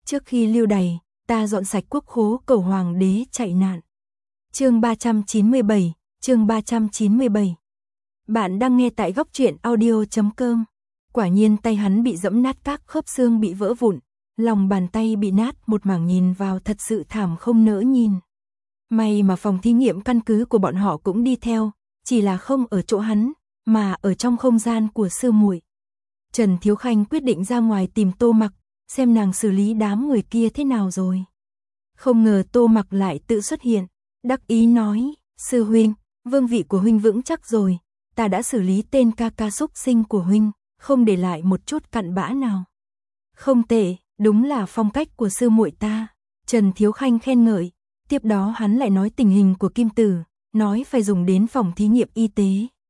Trước khi lưu đày, ta dọn sạch quốc khố cầu hoàng đế chạy nạn. Chương 397, chương 397. Bạn đang nghe tại góc truyện audio.com. Quả nhiên tay hắn bị giẫm nát, các khớp xương bị vỡ vụn, lòng bàn tay bị nát, một mảng nhìn vào thật sự thảm không nỡ nhìn. May mà phòng thí nghiệm căn cứ của bọn họ cũng đi theo, chỉ là không ở chỗ hắn, mà ở trong không gian của sư muội. Trần Thiếu Khanh quyết định ra ngoài tìm Tô Mặc, xem nàng xử lý đám người kia thế nào rồi. Không ngờ Tô Mặc lại tự xuất hiện, đắc ý nói, sư huynh, vương vị của huynh vững chắc rồi, ta đã xử lý tên ca ca xúc sinh của huynh, không để lại một chút cặn bã nào. Không tệ, đúng là phong cách của sư muội ta. Trần Thiếu Khanh khen ngợi, tiếp đó hắn lại nói tình hình của Kim Tử, nói phải dùng đến phòng thí nghiệm y tế.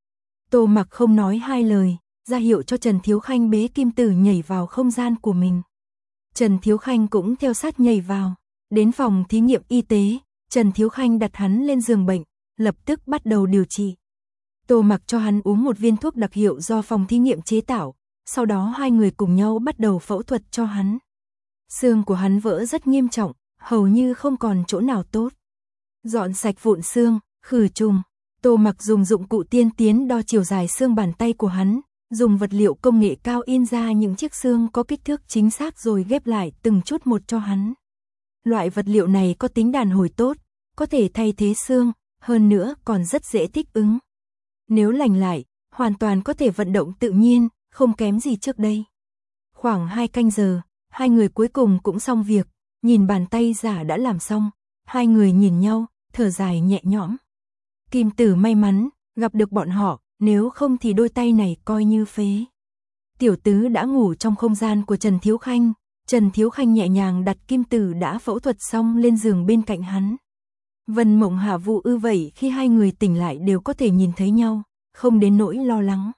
Tô Mặc không nói hai lời, ra hiệu cho Trần Thiếu Khanh bế Kim Tử nhảy vào không gian của mình. Trần Thiếu Khanh cũng theo sát nhảy vào, đến phòng thí nghiệm y tế, Trần Thiếu Khanh đặt hắn lên giường bệnh, lập tức bắt đầu điều trị. Tô Mặc cho hắn uống một viên thuốc đặc hiệu do phòng thí nghiệm chế tạo, sau đó hai người cùng nhau bắt đầu phẫu thuật cho hắn. Xương của hắn vỡ rất nghiêm trọng, hầu như không còn chỗ nào tốt. Dọn sạch vụn xương, khử trùng, Tô Mặc dùng dụng cụ tiên tiến đo chiều dài xương bàn tay của hắn, dùng vật liệu công nghệ cao in ra những chiếc xương có kích thước chính xác rồi ghép lại từng chút một cho hắn. Loại vật liệu này có tính đàn hồi tốt, có thể thay thế xương, hơn nữa còn rất dễ thích ứng. Nếu lành lại, hoàn toàn có thể vận động tự nhiên, không kém gì trước đây. Khoảng 2 canh giờ, hai người cuối cùng cũng xong việc, nhìn bàn tay giả đã làm xong, hai người nhìn nhau, thở dài nhẹ nhõm. Kim Tử may mắn, gặp được bọn họ, nếu không thì đôi tay này coi như phế. Tiểu tứ đã ngủ trong không gian của Trần Thiếu Khanh, Trần Thiếu Khanh nhẹ nhàng đặt Kim Tử đã phẫu thuật xong lên giường bên cạnh hắn. Vân Mộng Hạ Vũ ư vậy khi hai người tỉnh lại đều có thể nhìn thấy nhau, không đến nỗi lo lắng.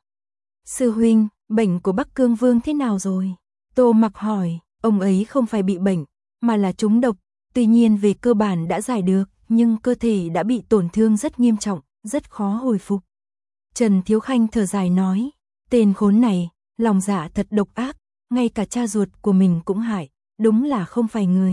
Sư huynh, bệnh của Bắc Cương Vương thế nào rồi? Tô Mặc hỏi, ông ấy không phải bị bệnh, mà là trúng độc, tuy nhiên về cơ bản đã giải được, nhưng cơ thể đã bị tổn thương rất nghiêm trọng, rất khó hồi phục. Trần Thiếu Khanh thở dài nói, tên khốn này, lòng dạ thật độc ác, ngay cả cha ruột của mình cũng hại, đúng là không phải người.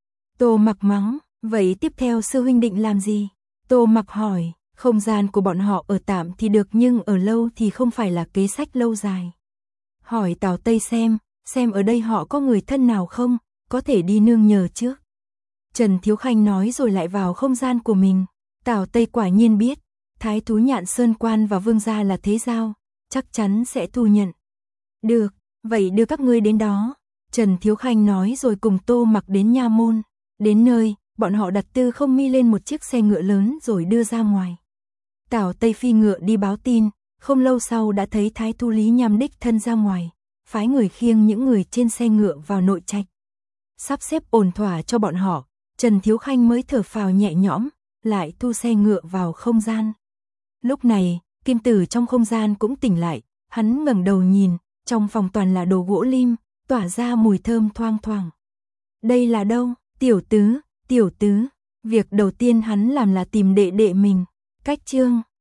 Tô Mặc mắng, vậy tiếp theo sư huynh định làm gì? Tô Mặc hỏi, không gian của bọn họ ở tạm thì được nhưng ở lâu thì không phải là kế sách lâu dài. Hỏi Tào Tây xem ở đây họ có người thân nào không, có thể đi nương nhờ trước. Trần Thiếu Khanh nói rồi lại vào không gian của mình. Tào Tây quả nhiên biết, Thái thú Nhạn Sơn Quan và Vương gia là thế giao, chắc chắn sẽ thu nhận. Được, vậy đưa các ngươi đến đó. Trần Thiếu Khanh nói rồi cùng Tô Mặc đến nha môn. Đến nơi, bọn họ đặt Tư Không Mi lên một chiếc xe ngựa lớn rồi đưa ra ngoài. Tào Tây phi ngựa đi báo tin, không lâu sau đã thấy Thái thú Lý Nham đích thân ra ngoài, phái người khiêng những người trên xe ngựa vào nội trạch. Sắp xếp ổn thỏa cho bọn họ, Trần Thiếu Khanh mới thở phào nhẹ nhõm, lại thu xe ngựa vào không gian. Lúc này, Kim Tử trong không gian cũng tỉnh lại, hắn ngẩng đầu nhìn, trong phòng toàn là đồ gỗ lim, tỏa ra mùi thơm thoang thoảng. Đây là đâu? Tiểu tứ, việc đầu tiên hắn làm là tìm đệ đệ mình. Cách chương